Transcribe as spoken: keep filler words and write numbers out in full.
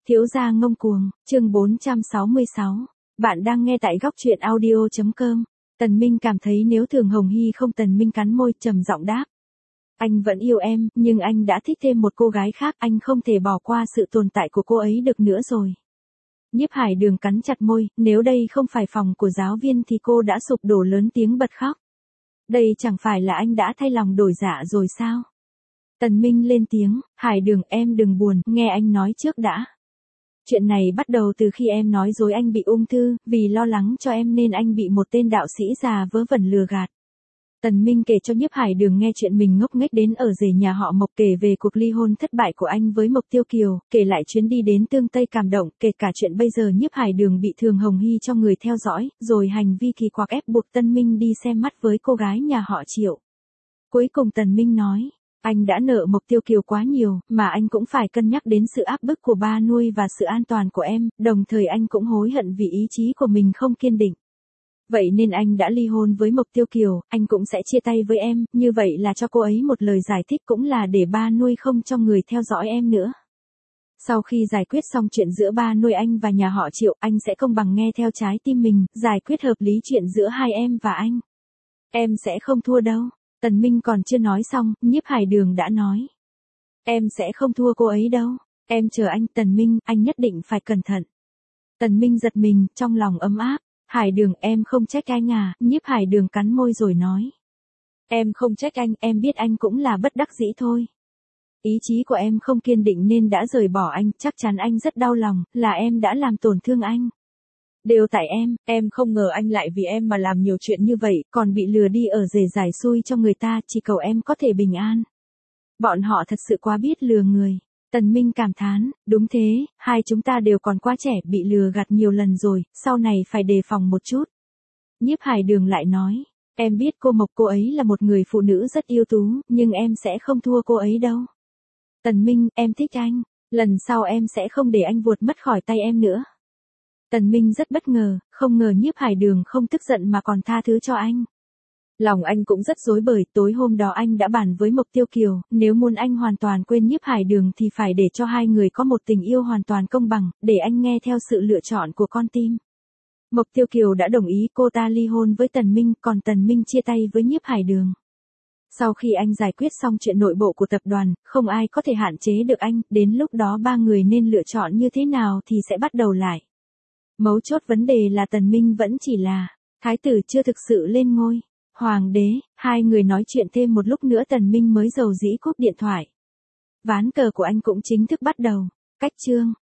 Thiếu gia ngông cuồng, chương bốn trăm sáu mươi sáu. Bạn đang nghe tại góc truyện audio chấm com. Tần Minh cảm thấy nếu Thường Hồng Hy không. Tần Minh cắn môi trầm giọng đáp. Anh vẫn yêu em, nhưng anh đã thích thêm một cô gái khác, anh không thể bỏ qua sự tồn tại của cô ấy được nữa rồi. Nhiếp Hải Đường cắn chặt môi, nếu đây không phải phòng của giáo viên thì cô đã sụp đổ lớn tiếng bật khóc. Đây chẳng phải là anh đã thay lòng đổi dạ rồi sao? Tần Minh lên tiếng, Hải Đường em đừng buồn, nghe anh nói trước đã. Chuyện này bắt đầu từ khi em nói dối anh bị ung thư, vì lo lắng cho em nên anh bị một tên đạo sĩ già vớ vẩn lừa gạt. Tần Minh kể cho Nhiếp Hải Đường nghe chuyện mình ngốc nghếch đến ở rể nhà họ Mộc, kể về cuộc ly hôn thất bại của anh với Mộc Tiêu Kiều, kể lại chuyến đi đến Tương Tây cảm động, kể cả chuyện bây giờ Nhiếp Hải Đường bị Thường Hồng Hy cho người theo dõi, rồi hành vi kỳ quặc ép buộc Tân Minh đi xem mắt với cô gái nhà họ Triệu. Cuối cùng Tần Minh nói, anh đã nợ Mộc Tiêu Kiều quá nhiều, mà anh cũng phải cân nhắc đến sự áp bức của ba nuôi và sự an toàn của em, đồng thời anh cũng hối hận vì ý chí của mình không kiên định. Vậy nên anh đã ly hôn với Mộc Tiêu Kiều, anh cũng sẽ chia tay với em, như vậy là cho cô ấy một lời giải thích, cũng là để ba nuôi không cho người theo dõi em nữa. Sau khi giải quyết xong chuyện giữa ba nuôi anh và nhà họ Triệu, anh sẽ công bằng nghe theo trái tim mình, giải quyết hợp lý chuyện giữa hai em và anh. Em sẽ không thua đâu. Tần Minh còn chưa nói xong, Nhiếp Hải Đường đã nói. Em sẽ không thua cô ấy đâu. Em chờ anh. Tần Minh, anh nhất định phải cẩn thận. Tần Minh giật mình, trong lòng ấm áp. Hải Đường, em không trách anh à? Nhiếp Hải Đường cắn môi rồi nói. Em không trách anh, em biết anh cũng là bất đắc dĩ thôi. Ý chí của em không kiên định nên đã rời bỏ anh, chắc chắn anh rất đau lòng, là em đã làm tổn thương anh. Đều tại em, em không ngờ anh lại vì em mà làm nhiều chuyện như vậy, còn bị lừa đi ở rể giải xui cho người ta, chỉ cầu em có thể bình an. Bọn họ thật sự quá biết lừa người. Tần Minh cảm thán, đúng thế, hai chúng ta đều còn quá trẻ, bị lừa gạt nhiều lần rồi, sau này phải đề phòng một chút. Nhiếp Hải Đường lại nói, em biết cô Mộc cô ấy là một người phụ nữ rất ưu tú, nhưng em sẽ không thua cô ấy đâu. Tần Minh, em thích anh, lần sau em sẽ không để anh vuột mất khỏi tay em nữa. Tần Minh rất bất ngờ, không ngờ Nhiếp Hải Đường không tức giận mà còn tha thứ cho anh. Lòng anh cũng rất rối bời, tối hôm đó anh đã bàn với Mộc Tiêu Kiều, nếu muốn anh hoàn toàn quên Nhiếp Hải Đường thì phải để cho hai người có một tình yêu hoàn toàn công bằng, để anh nghe theo sự lựa chọn của con tim. Mộc Tiêu Kiều đã đồng ý, cô ta ly hôn với Tần Minh, còn Tần Minh chia tay với Nhiếp Hải Đường. Sau khi anh giải quyết xong chuyện nội bộ của tập đoàn, không ai có thể hạn chế được anh, đến lúc đó ba người nên lựa chọn như thế nào thì sẽ bắt đầu lại. Mấu chốt vấn đề là Tần Minh vẫn chỉ là thái tử, chưa thực sự lên ngôi hoàng đế. Hai người nói chuyện thêm một lúc nữa Tần Minh mới rầu rĩ cúp điện thoại. Ván cờ của anh cũng chính thức bắt đầu. Cách chương